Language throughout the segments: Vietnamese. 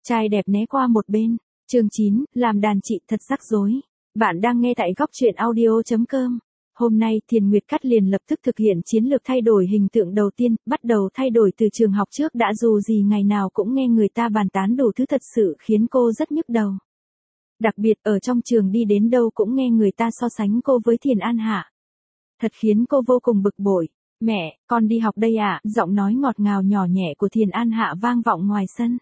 Trai đẹp né qua một bên. Chương 9, làm đàn chị thật rắc rối. Bạn đang nghe tại góc truyện audio.com. Hôm nay Thiền Nguyệt Cát liền lập tức thực hiện chiến lược thay đổi hình tượng đầu tiên, bắt đầu thay đổi từ trường học trước đã, dù gì ngày nào cũng nghe người ta bàn tán đủ thứ, thật sự khiến cô rất nhức đầu. Đặc biệt ở trong trường đi đến đâu cũng nghe người ta so sánh cô với Thiền An Hạ. Thật khiến cô vô cùng bực bội. Mẹ, con đi học đây ạ, giọng nói ngọt ngào nhỏ nhẹ của Thiền An Hạ vang vọng ngoài sân.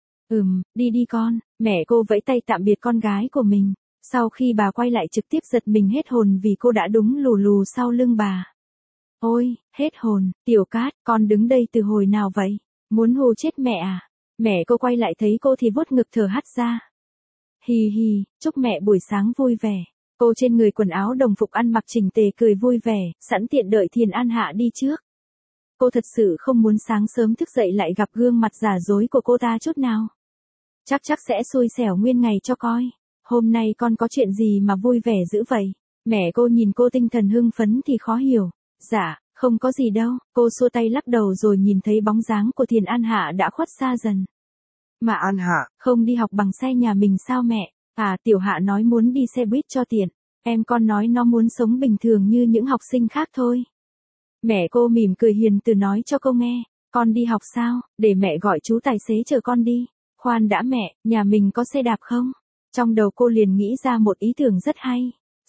Đi đi con, mẹ cô vẫy tay tạm biệt con gái của mình. Sau khi bà quay lại trực tiếp giật mình hết hồn vì cô đã đúng lù lù sau lưng bà. Ôi, hết hồn, Tiểu Cát, con đứng đây từ hồi nào vậy? Muốn hù chết mẹ à? Mẹ cô quay lại thấy cô thì vuốt ngực thở hắt ra. Hì hì, chúc mẹ buổi sáng vui vẻ. Cô trên người quần áo đồng phục ăn mặc chỉnh tề cười vui vẻ, sẵn tiện đợi Thiền An Hạ đi trước. Cô thật sự không muốn sáng sớm thức dậy lại gặp gương mặt giả dối của cô ta chút nào. Chắc sẽ xui xẻo nguyên ngày cho coi. Hôm nay con có chuyện gì mà vui vẻ dữ vậy? Mẹ cô nhìn cô tinh thần hưng phấn thì khó hiểu. Dạ, không có gì đâu. Cô xua tay lắc đầu rồi nhìn thấy bóng dáng của Thiền An Hạ đã khuất xa dần. Mà An Hạ, không đi học bằng xe nhà mình sao mẹ? À, Tiểu Hạ nói muốn đi xe buýt cho tiện. Em con nói nó muốn sống bình thường như những học sinh khác thôi. Mẹ cô mỉm cười hiền từ nói cho cô nghe. Con đi học sao? Để mẹ gọi chú tài xế chở con đi. Khoan đã mẹ, nhà mình có xe đạp không? Trong đầu cô liền nghĩ ra một ý tưởng rất hay.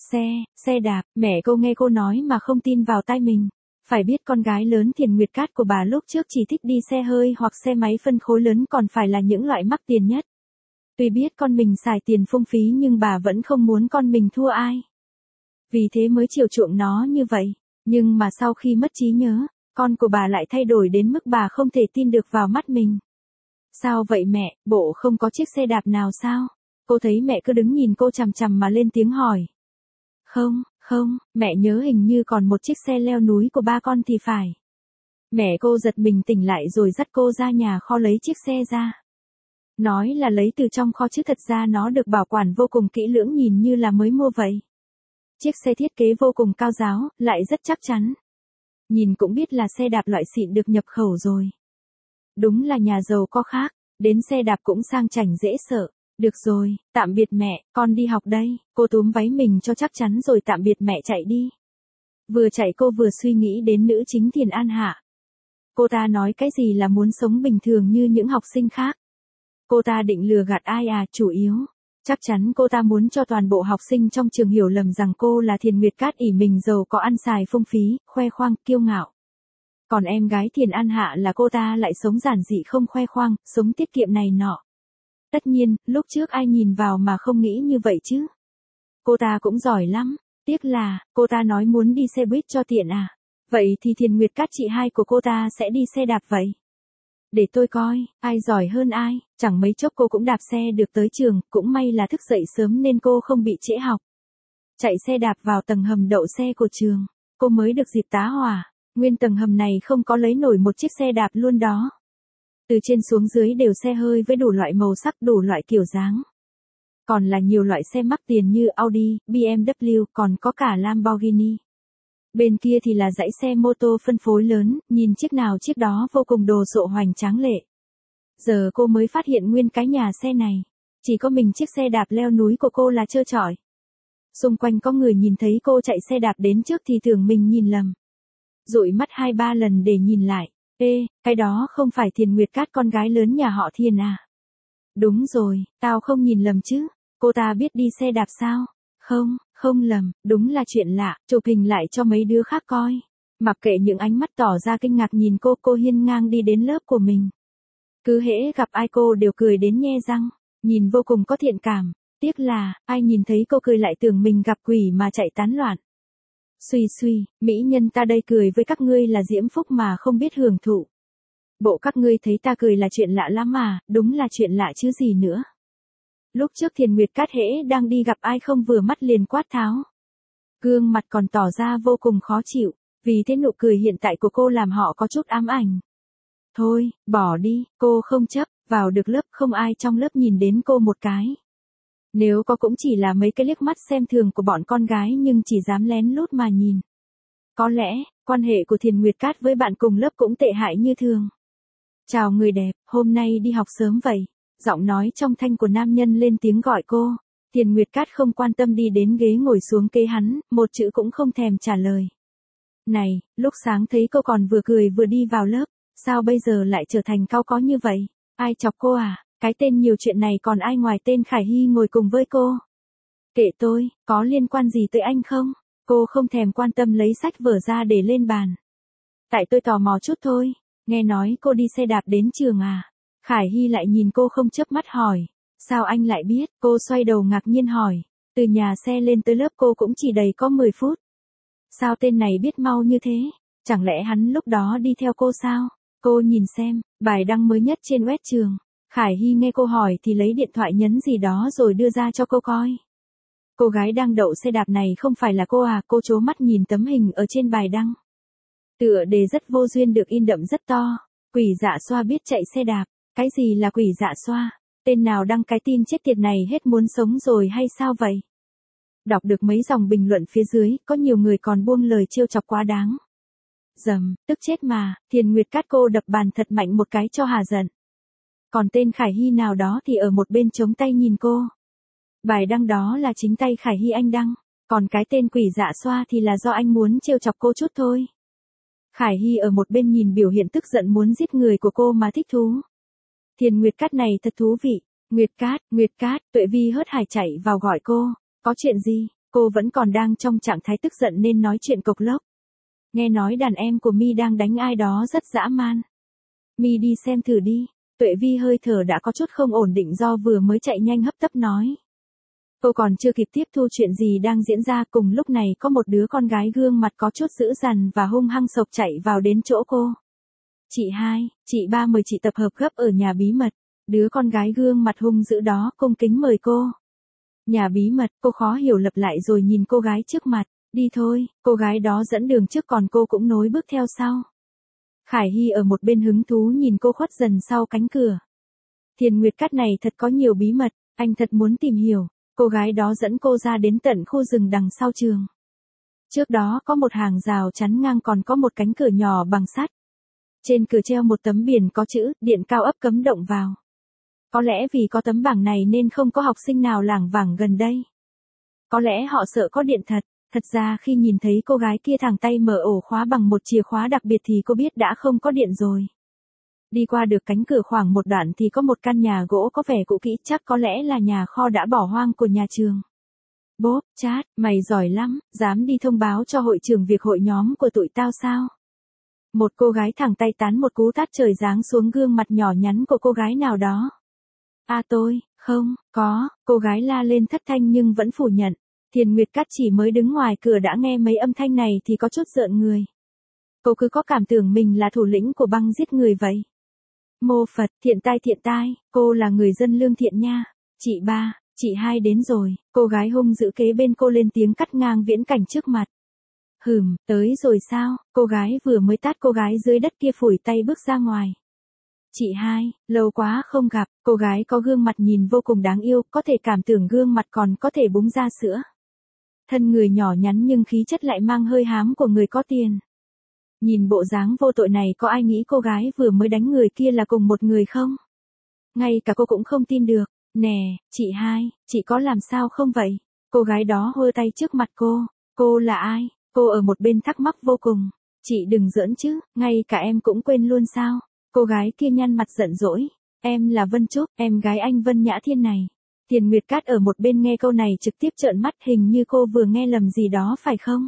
Xe đạp, mẹ cô nghe cô nói mà không tin vào tai mình. Phải biết con gái lớn Thiền Nguyệt Cát của bà lúc trước chỉ thích đi xe hơi hoặc xe máy phân khối lớn, còn phải là những loại mắc tiền nhất. Tuy biết con mình xài tiền phung phí nhưng bà vẫn không muốn con mình thua ai. Vì thế mới chiều chuộng nó như vậy. Nhưng mà sau khi mất trí nhớ, con của bà lại thay đổi đến mức bà không thể tin được vào mắt mình. Sao vậy mẹ, bộ không có chiếc xe đạp nào sao? Cô thấy mẹ cứ đứng nhìn cô chằm chằm mà lên tiếng hỏi. Không, mẹ nhớ hình như còn một chiếc xe leo núi của ba con thì phải. Mẹ cô giật mình tỉnh lại rồi dắt cô ra nhà kho lấy chiếc xe ra. Nói là lấy từ trong kho chứ thật ra nó được bảo quản vô cùng kỹ lưỡng, nhìn như là mới mua vậy. Chiếc xe thiết kế vô cùng cao ráo, lại rất chắc chắn. Nhìn cũng biết là xe đạp loại xịn được nhập khẩu rồi. Đúng là nhà giàu có khác, đến xe đạp cũng sang chảnh dễ sợ. Được rồi, tạm biệt mẹ, con đi học đây. Cô túm váy mình cho chắc chắn rồi tạm biệt mẹ chạy đi. Vừa chạy cô vừa suy nghĩ đến nữ chính Thiền An Hạ. Cô ta nói cái gì là muốn sống bình thường như những học sinh khác. Cô ta định lừa gạt ai à? Chủ yếu, chắc chắn cô ta muốn cho toàn bộ học sinh trong trường hiểu lầm rằng cô là Thiền Nguyệt Cát ỷ mình giàu có, ăn xài phung phí, khoe khoang, kiêu ngạo. Còn em gái Thiền An Hạ là cô ta lại sống giản dị không khoe khoang, sống tiết kiệm này nọ. Tất nhiên, lúc trước ai nhìn vào mà không nghĩ như vậy chứ. Cô ta cũng giỏi lắm. Tiếc là, cô ta nói muốn đi xe buýt cho tiện à. Vậy thì Thiền Nguyệt Cát chị hai của cô ta sẽ đi xe đạp vậy. Để tôi coi, ai giỏi hơn ai. Chẳng mấy chốc cô cũng đạp xe được tới trường, cũng may là thức dậy sớm nên cô không bị trễ học. Chạy xe đạp vào tầng hầm đậu xe của trường, cô mới được dịp tá hỏa. Nguyên tầng hầm này không có lấy nổi một chiếc xe đạp luôn đó. Từ trên xuống dưới đều xe hơi với đủ loại màu sắc, đủ loại kiểu dáng. Còn là nhiều loại xe mắc tiền như Audi, BMW, còn có cả Lamborghini. Bên kia thì là dãy xe mô tô phân phối lớn, nhìn chiếc nào chiếc đó vô cùng đồ sộ hoành tráng lệ. Giờ cô mới phát hiện nguyên cái nhà xe này, chỉ có mình chiếc xe đạp leo núi của cô là trơ trọi. Xung quanh có người nhìn thấy cô chạy xe đạp đến trước thì tưởng mình nhìn lầm. Dụi mắt 2-3 lần để nhìn lại. Ê, cái đó không phải Thiền Nguyệt Cát con gái lớn nhà họ Thiền à? Đúng rồi, tao không nhìn lầm chứ. Cô ta biết đi xe đạp sao? Không lầm, đúng là chuyện lạ. Chụp hình lại cho mấy đứa khác coi. Mặc kệ những ánh mắt tỏ ra kinh ngạc nhìn cô hiên ngang đi đến lớp của mình. Cứ hễ gặp ai cô đều cười đến nhe răng, nhìn vô cùng có thiện cảm. Tiếc là, ai nhìn thấy cô cười lại tưởng mình gặp quỷ mà chạy tán loạn. Suy, mỹ nhân ta đây cười với các ngươi là diễm phúc mà không biết hưởng thụ. Bộ các ngươi thấy ta cười là chuyện lạ lắm mà, đúng là chuyện lạ chứ gì nữa. Lúc trước Thiền Nguyệt Cát hễ đang đi gặp ai không vừa mắt liền quát tháo. Gương mặt còn tỏ ra vô cùng khó chịu, vì thế nụ cười hiện tại của cô làm họ có chút ám ảnh. Thôi, bỏ đi, cô không chấp, vào được lớp không ai trong lớp nhìn đến cô một cái. Nếu có cũng chỉ là mấy cái liếc mắt xem thường của bọn con gái nhưng chỉ dám lén lút mà nhìn. Có lẽ, quan hệ của Thiền Nguyệt Cát với bạn cùng lớp cũng tệ hại như thường. Chào người đẹp, hôm nay đi học sớm vậy. Giọng nói trong thanh của nam nhân lên tiếng gọi cô. Tiền Nguyệt Cát không quan tâm đi đến ghế ngồi xuống kế hắn, một chữ cũng không thèm trả lời. Này, lúc sáng thấy cô còn vừa cười vừa đi vào lớp, sao bây giờ lại trở thành cau có như vậy? Ai chọc cô à? Cái tên nhiều chuyện này còn ai ngoài tên Khải Hy ngồi cùng với cô? Kệ tôi, có liên quan gì tới anh không? Cô không thèm quan tâm lấy sách vở ra để lên bàn. Tại tôi tò mò chút thôi, nghe nói cô đi xe đạp đến trường à? Khải Hy lại nhìn cô không chớp mắt hỏi. Sao anh lại biết? Cô xoay đầu ngạc nhiên hỏi. Từ nhà xe lên tới lớp cô cũng chỉ đầy có 10 phút. Sao tên này biết mau như thế? Chẳng lẽ hắn lúc đó đi theo cô sao? Cô nhìn xem, bài đăng mới nhất trên web trường. Khải Hy nghe cô hỏi thì lấy điện thoại nhấn gì đó rồi đưa ra cho cô coi. Cô gái đang đậu xe đạp này không phải là cô à? Cô trố mắt nhìn tấm hình ở trên bài đăng. Tựa đề rất vô duyên được in đậm rất to. Quỷ dạ xoa biết chạy xe đạp. Cái gì là quỷ dạ xoa? Tên nào đăng cái tin chết tiệt này hết muốn sống rồi hay sao vậy? Đọc được mấy dòng bình luận phía dưới, có nhiều người còn buông lời trêu chọc quá đáng. Dầm, tức chết mà, Thiền Nguyệt Cát cô đập bàn thật mạnh một cái cho hà giận. Còn tên Khải Hy nào đó thì ở một bên chống tay nhìn cô. Bài đăng đó là chính tay Khải Hy anh đăng, còn cái tên quỷ dạ xoa thì là do anh muốn trêu chọc cô chút thôi. Khải Hy ở một bên nhìn biểu hiện tức giận muốn giết người của cô mà thích thú. Thiền Nguyệt Cát này thật thú vị. Nguyệt Cát, Tuệ Vi hớt hải chạy vào gọi cô. Có chuyện gì? Cô vẫn còn đang trong trạng thái tức giận nên nói chuyện cộc lốc. Nghe nói đàn em của Mi đang đánh ai đó rất dã man. Mi đi xem thử đi. Tuệ Vi hơi thở đã có chút không ổn định do vừa mới chạy nhanh hấp tấp nói. Cô còn chưa kịp tiếp thu chuyện gì đang diễn ra, cùng lúc này có một đứa con gái gương mặt có chút dữ dằn và hung hăng sộc chạy vào đến chỗ cô. Chị hai, chị ba mời chị tập hợp gấp ở nhà bí mật. Đứa con gái gương mặt hung dữ đó cung kính mời cô. Nhà bí mật, cô khó hiểu lặp lại rồi nhìn cô gái trước mặt. Đi thôi, cô gái đó dẫn đường trước còn cô cũng nối bước theo sau. Khải Hy ở một bên hứng thú nhìn cô khuất dần sau cánh cửa. Thiền Nguyệt Cát này thật có nhiều bí mật, anh thật muốn tìm hiểu. Cô gái đó dẫn cô ra đến tận khu rừng đằng sau trường. Trước đó có một hàng rào chắn ngang còn có một cánh cửa nhỏ bằng sắt. Trên cửa treo một tấm biển có chữ, điện cao ấp cấm động vào. Có lẽ vì có tấm bảng này nên không có học sinh nào lảng vảng gần đây. Có lẽ họ sợ có điện thật. Thật ra khi nhìn thấy cô gái kia thẳng tay mở ổ khóa bằng một chìa khóa đặc biệt thì cô biết đã không có điện rồi. Đi qua được cánh cửa khoảng một đoạn thì có một căn nhà gỗ có vẻ cũ kỹ, chắc có lẽ là nhà kho đã bỏ hoang của nhà trường. Bốp, chat, mày giỏi lắm, dám đi thông báo cho hội trưởng việc hội nhóm của tụi tao sao? Một cô gái thẳng tay tán một cú tát trời giáng xuống gương mặt nhỏ nhắn của cô gái nào đó. Tôi, không, có, cô gái la lên thất thanh nhưng vẫn phủ nhận. Thiền Nguyệt Cát chỉ mới đứng ngoài cửa đã nghe mấy âm thanh này thì có chút rợn người. Cô cứ có cảm tưởng mình là thủ lĩnh của băng giết người vậy. Mô Phật, thiện tai, cô là người dân lương thiện nha. Chị ba, chị hai đến rồi, cô gái hung dữ kế bên cô lên tiếng cắt ngang viễn cảnh trước mặt. Tới rồi sao? Cô gái vừa mới tát cô gái dưới đất kia phủi tay bước ra ngoài. Chị hai, lâu quá không gặp, cô gái có gương mặt nhìn vô cùng đáng yêu, có thể cảm tưởng gương mặt còn có thể búng ra sữa. Thân người nhỏ nhắn nhưng khí chất lại mang hơi hám của người có tiền. Nhìn bộ dáng vô tội này có ai nghĩ cô gái vừa mới đánh người kia là cùng một người không? Ngay cả cô cũng không tin được. Nè, chị hai, chị có làm sao không vậy? Cô gái đó hơ tay trước mặt cô. Cô là ai? Cô ở một bên thắc mắc vô cùng. Chị đừng giỡn chứ, ngay cả em cũng quên luôn sao? Cô gái kia nhăn mặt giận dỗi. Em là Vân Trúc, em gái anh Vân Nhã Thiên này. Thiền Nguyệt Cát ở một bên nghe câu này trực tiếp trợn mắt, hình như cô vừa nghe lầm gì đó phải không?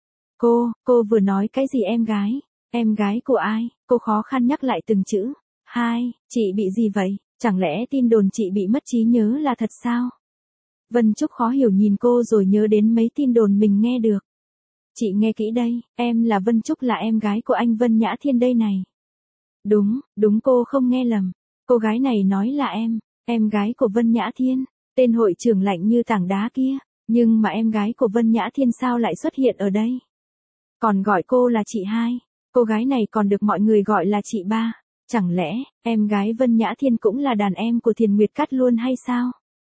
Cô vừa nói cái gì em gái? Em gái của ai? Cô khó khăn nhắc lại từng chữ. Hai, chị bị gì vậy? Chẳng lẽ tin đồn chị bị mất trí nhớ là thật sao? Vân Trúc khó hiểu nhìn cô rồi nhớ đến mấy tin đồn mình nghe được. Chị nghe kỹ đây, em là Vân Trúc, là em gái của anh Vân Nhã Thiên đây này. Đúng cô không nghe lầm. Cô gái này nói là em gái của Vân Nhã Thiên, tên hội trưởng lạnh như tảng đá kia. Nhưng mà em gái của Vân Nhã Thiên sao lại xuất hiện ở đây? Còn gọi cô là chị hai. Cô gái này còn được mọi người gọi là chị ba. Chẳng lẽ, em gái Vân Nhã Thiên cũng là đàn em của Thiền Nguyệt Cát luôn hay sao?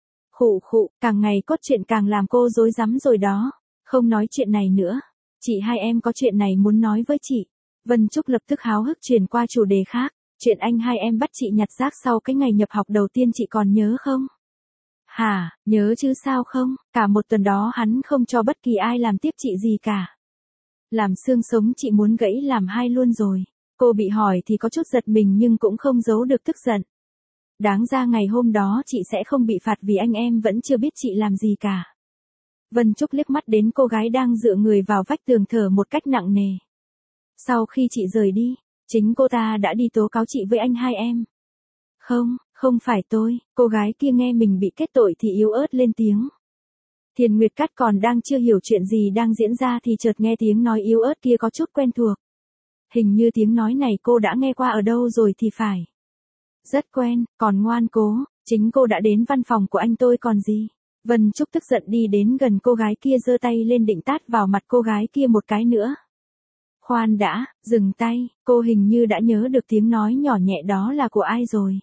Khụ, càng ngày cốt truyện càng làm cô rối rắm rồi đó. Không nói chuyện này nữa. Chị hai em có chuyện này muốn nói với chị. Vân Trúc lập tức háo hức chuyển qua chủ đề khác. Chuyện anh hai em bắt chị nhặt rác sau cái ngày nhập học đầu tiên chị còn nhớ không? Hả, nhớ chứ sao không, cả một tuần đó hắn không cho bất kỳ ai làm tiếp chị gì cả. Làm xương sống chị muốn gãy làm hai luôn rồi. Cô bị hỏi thì có chút giật mình nhưng cũng không giấu được tức giận. Đáng ra ngày hôm đó chị sẽ không bị phạt vì anh em vẫn chưa biết chị làm gì cả. Vân Trúc liếc mắt đến cô gái đang dựa người vào vách tường thở một cách nặng nề. Sau khi chị rời đi, chính cô ta đã đi tố cáo chị với anh hai em. Không, không phải tôi, cô gái kia nghe mình bị kết tội thì yếu ớt lên tiếng. Thiền Nguyệt Cát còn đang chưa hiểu chuyện gì đang diễn ra thì chợt nghe tiếng nói yếu ớt kia có chút quen thuộc. Hình như tiếng nói này cô đã nghe qua ở đâu rồi thì phải. Rất quen, còn ngoan cố, chính cô đã đến văn phòng của anh tôi còn gì. Vân Trúc tức giận đi đến gần cô gái kia giơ tay lên định tát vào mặt cô gái kia một cái nữa. Khoan đã, dừng tay, cô hình như đã nhớ được tiếng nói nhỏ nhẹ đó là của ai rồi.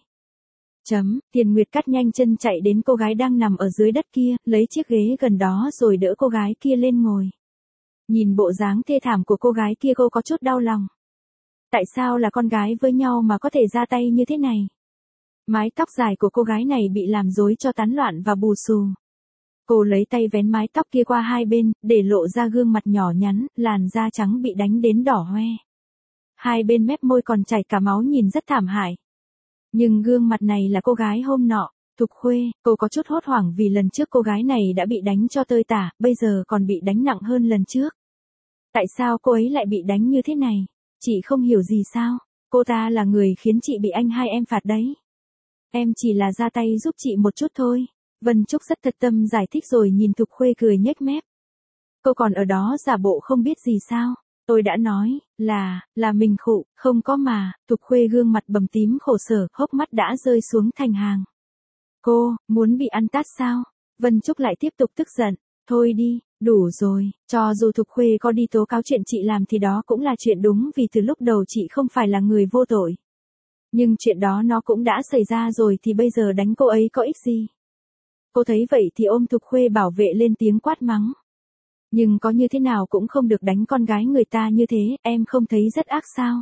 Tiền Nguyệt Cát nhanh chân chạy đến cô gái đang nằm ở dưới đất kia, lấy chiếc ghế gần đó rồi đỡ cô gái kia lên ngồi. Nhìn bộ dáng thê thảm của cô gái kia cô có chút đau lòng. Tại sao là con gái với nhau mà có thể ra tay như thế này? Mái tóc dài của cô gái này bị làm rối cho tán loạn và bù xù. Cô lấy tay vén mái tóc kia qua hai bên, để lộ ra gương mặt nhỏ nhắn, làn da trắng bị đánh đến đỏ hoe. Hai bên mép môi còn chảy cả máu nhìn rất thảm hại. Nhưng gương mặt này là cô gái hôm nọ, Thục Khuê, cô có chút hốt hoảng vì lần trước cô gái này đã bị đánh cho tơi tả, bây giờ còn bị đánh nặng hơn lần trước. Tại sao cô ấy lại bị đánh như thế này? Chị không hiểu gì sao? Cô ta là người khiến chị bị anh hai em phạt đấy. Em chỉ là ra tay giúp chị một chút thôi. Vân Trúc rất thật tâm giải thích rồi nhìn Thục Khuê cười nhếch mép. Cô còn ở đó giả bộ không biết gì sao? Tôi đã nói, là mình khụ, không có mà. Thục Khuê gương mặt bầm tím khổ sở, hốc mắt đã rơi xuống thành hàng. Cô, muốn bị ăn tát sao? Vân Trúc lại tiếp tục tức giận. Thôi đi, đủ rồi, cho dù Thục Khuê có đi tố cáo chuyện chị làm thì đó cũng là chuyện đúng vì từ lúc đầu chị không phải là người vô tội. Nhưng chuyện đó nó cũng đã xảy ra rồi thì bây giờ đánh cô ấy có ích gì? Cô thấy vậy thì ôm Thục Khuê bảo vệ lên tiếng quát mắng. Nhưng có như thế nào cũng không được đánh con gái người ta như thế, em không thấy rất ác sao?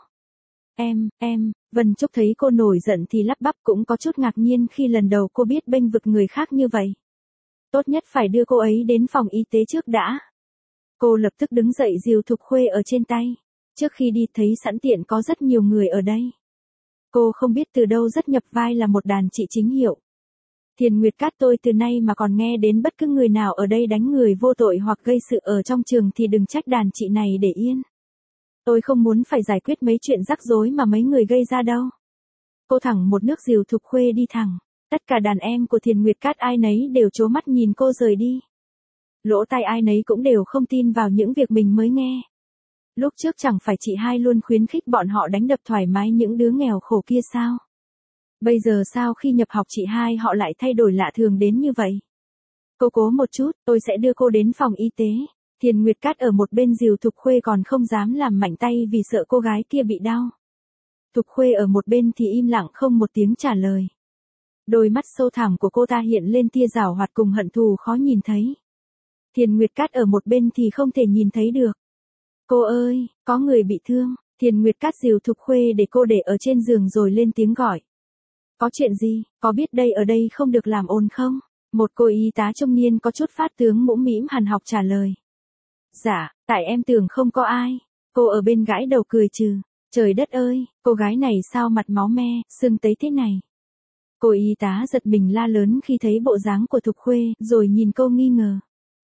Vân Trúc thấy cô nổi giận thì lắp bắp cũng có chút ngạc nhiên khi lần đầu cô biết bênh vực người khác như vậy. Tốt nhất phải đưa cô ấy đến phòng y tế trước đã. Cô lập tức đứng dậy dìu Thục Khuê ở trên tay. Trước khi đi thấy sẵn tiện có rất nhiều người ở đây. Cô không biết từ đâu rất nhập vai là một đàn chị chính hiệu. Thiền Nguyệt Cát tôi từ nay mà còn nghe đến bất cứ người nào ở đây đánh người vô tội hoặc gây sự ở trong trường thì đừng trách đàn chị này để yên. Tôi không muốn phải giải quyết mấy chuyện rắc rối mà mấy người gây ra đâu. Cô thẳng một nước dìu Thục Khuê đi thẳng. Tất cả đàn em của Thiền Nguyệt Cát ai nấy đều trố mắt nhìn cô rời đi. Lỗ tai ai nấy cũng đều không tin vào những việc mình mới nghe. Lúc trước chẳng phải chị hai luôn khuyến khích bọn họ đánh đập thoải mái những đứa nghèo khổ kia sao? Bây giờ sao khi nhập học chị hai họ lại thay đổi lạ thường đến như vậy? Cô cố một chút, tôi sẽ đưa cô đến phòng y tế. Thiền Nguyệt Cát ở một bên dìu Thục Khuê còn không dám làm mạnh tay vì sợ cô gái kia bị đau. Thục Khuê ở một bên thì im lặng không một tiếng trả lời. Đôi mắt sâu thẳm của cô ta hiện lên tia giảo hoạt cùng hận thù khó nhìn thấy. Thiền Nguyệt Cát ở một bên thì không thể nhìn thấy được. Cô ơi, có người bị thương. Thiền Nguyệt Cát dìu Thục Khuê để cô để ở trên giường rồi lên tiếng gọi. Có chuyện gì, có biết đây ở đây không được làm ồn không? Một cô y tá trung niên có chút phát tướng mũm mĩm hằn học trả lời. Dạ, tại em tưởng không có ai. Cô ở bên gãi đầu cười trừ. Trời đất ơi, cô gái này sao mặt máu me, sưng tấy thế này? Cô y tá giật mình la lớn khi thấy bộ dáng của Thục Khuê, rồi nhìn cô nghi ngờ.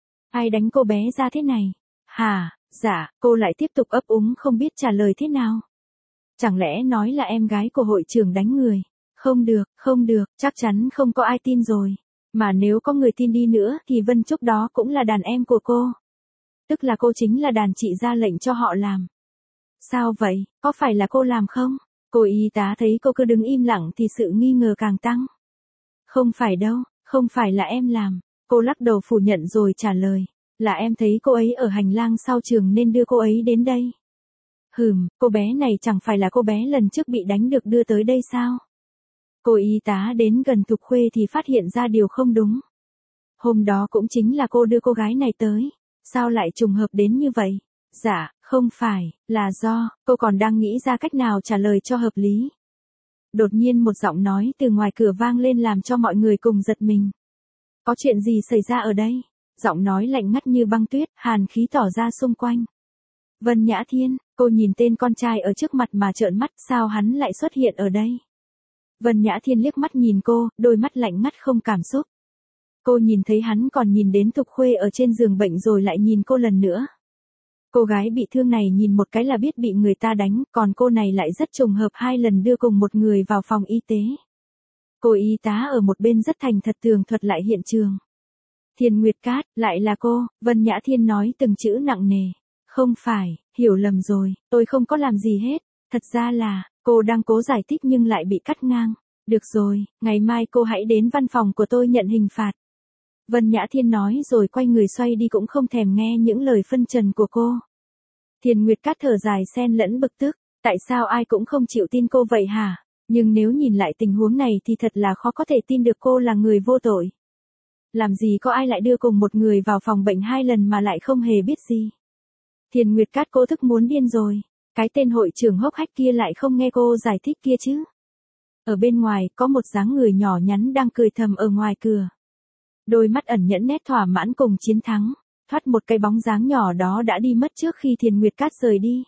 Ai đánh cô bé ra thế này? Hả, dạ, cô lại tiếp tục ấp úng không biết trả lời thế nào. Chẳng lẽ nói là em gái của hội trưởng đánh người? Không được, chắc chắn không có ai tin rồi. Mà nếu có người tin đi nữa thì Vân Trúc đó cũng là đàn em của cô. Tức là cô chính là đàn chị ra lệnh cho họ làm. Sao vậy, có phải là cô làm không? Cô y tá thấy cô cứ đứng im lặng thì sự nghi ngờ càng tăng. Không phải đâu, không phải là em làm. Cô lắc đầu phủ nhận rồi trả lời. Là em thấy cô ấy ở hành lang sau trường nên đưa cô ấy đến đây. Cô bé này chẳng phải là cô bé lần trước bị đánh được đưa tới đây sao? Cô y tá đến gần Thục Khuê thì phát hiện ra điều không đúng. Hôm đó cũng chính là cô đưa cô gái này tới. Sao lại trùng hợp đến như vậy? Dạ, không phải, là do, cô còn đang nghĩ ra cách nào trả lời cho hợp lý. Đột nhiên một giọng nói từ ngoài cửa vang lên làm cho mọi người cùng giật mình. Có chuyện gì xảy ra ở đây? Giọng nói lạnh ngắt như băng tuyết, hàn khí tỏ ra xung quanh. Vân Nhã Thiên, cô nhìn tên con trai ở trước mặt mà trợn mắt, sao hắn lại xuất hiện ở đây? Vân Nhã Thiên liếc mắt nhìn cô, đôi mắt lạnh ngắt không cảm xúc. Cô nhìn thấy hắn còn nhìn đến Thục Khuê ở trên giường bệnh rồi lại nhìn cô lần nữa. Cô gái bị thương này nhìn một cái là biết bị người ta đánh, còn cô này lại rất trùng hợp 2 lần đưa cùng một người vào phòng y tế. Cô y tá ở một bên rất thành thật tường thuật lại hiện trường. Thiền Nguyệt Cát, lại là cô, Vân Nhã Thiên nói từng chữ nặng nề. Không phải, hiểu lầm rồi, tôi không có làm gì hết. Thật ra là, cô đang cố giải thích nhưng lại bị cắt ngang. Được rồi, ngày mai cô hãy đến văn phòng của tôi nhận hình phạt. Vân Nhã Thiên nói rồi quay người xoay đi cũng không thèm nghe những lời phân trần của cô. Thiền Nguyệt Cát thở dài xen lẫn bực tức, tại sao ai cũng không chịu tin cô vậy hả? Nhưng nếu nhìn lại tình huống này thì thật là khó có thể tin được cô là người vô tội. Làm gì có ai lại đưa cùng một người vào phòng bệnh 2 lần mà lại không hề biết gì. Thiền Nguyệt Cát cố thức muốn điên rồi, cái tên hội trưởng hốc hách kia lại không nghe cô giải thích kia chứ. Ở bên ngoài có một dáng người nhỏ nhắn đang cười thầm ở ngoài cửa. Đôi mắt ẩn nhẫn nét thỏa mãn cùng chiến thắng, thoát một cái bóng dáng nhỏ đó đã đi mất trước khi Thiền Nguyệt Cát rời đi.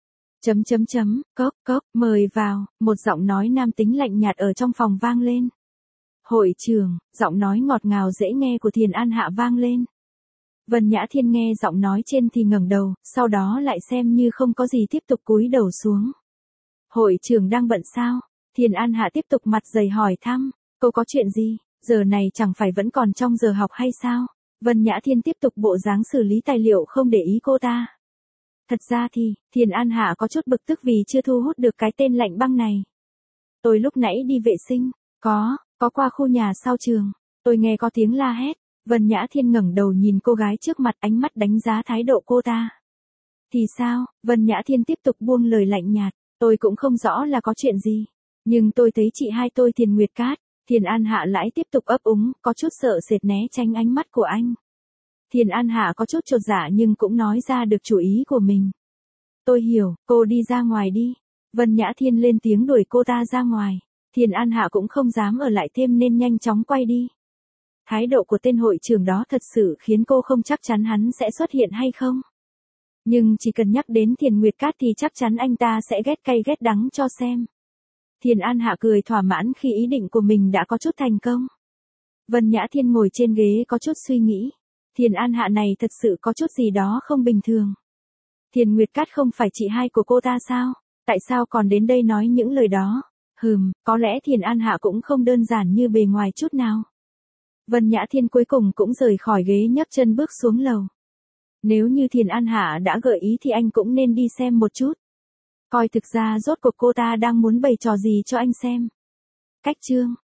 Cốc cốc, mời vào, một giọng nói nam tính lạnh nhạt ở trong phòng vang lên. Hội trưởng, giọng nói ngọt ngào dễ nghe của Thiền An Hạ vang lên. Vân Nhã Thiên nghe giọng nói trên thì ngẩng đầu, sau đó lại xem như không có gì tiếp tục cúi đầu xuống. Hội trưởng đang bận sao? Thiền An Hạ tiếp tục mặt dày hỏi thăm, cô có chuyện gì? Giờ này chẳng phải vẫn còn trong giờ học hay sao? Vân Nhã Thiên tiếp tục bộ dáng xử lý tài liệu không để ý cô ta. Thật ra thì, Thiền An Hạ có chút bực tức vì chưa thu hút được cái tên lạnh băng này. Tôi lúc nãy đi vệ sinh, có qua khu nhà sau trường, tôi nghe có tiếng la hét. Vân Nhã Thiên ngẩng đầu nhìn cô gái trước mặt, ánh mắt đánh giá thái độ cô ta. Thì sao? Vân Nhã Thiên tiếp tục buông lời lạnh nhạt, tôi cũng không rõ là có chuyện gì. Nhưng tôi thấy chị hai tôi Thiền Nguyệt Cát. Thiền An Hạ lại tiếp tục ấp úng, có chút sợ sệt né tránh ánh mắt của anh. Thiền An Hạ có chút chột dạ nhưng cũng nói ra được chủ ý của mình. Tôi hiểu, cô đi ra ngoài đi. Vân Nhã Thiên lên tiếng đuổi cô ta ra ngoài. Thiền An Hạ cũng không dám ở lại thêm nên nhanh chóng quay đi. Thái độ của tên hội trưởng đó thật sự khiến cô không chắc chắn hắn sẽ xuất hiện hay không. Nhưng chỉ cần nhắc đến Thiền Nguyệt Cát thì chắc chắn anh ta sẽ ghét cay ghét đắng cho xem. Thiền An Hạ cười thỏa mãn khi ý định của mình đã có chút thành công. Vân Nhã Thiên ngồi trên ghế có chút suy nghĩ. Thiền An Hạ này thật sự có chút gì đó không bình thường. Thiền Nguyệt Cát không phải chị hai của cô ta sao? Tại sao còn đến đây nói những lời đó? Có lẽ Thiền An Hạ cũng không đơn giản như bề ngoài chút nào. Vân Nhã Thiên cuối cùng cũng rời khỏi ghế nhấc chân bước xuống lầu. Nếu như Thiền An Hạ đã gợi ý thì anh cũng nên đi xem một chút. Coi thực ra rốt cuộc cô ta đang muốn bày trò gì cho anh xem. Cách chương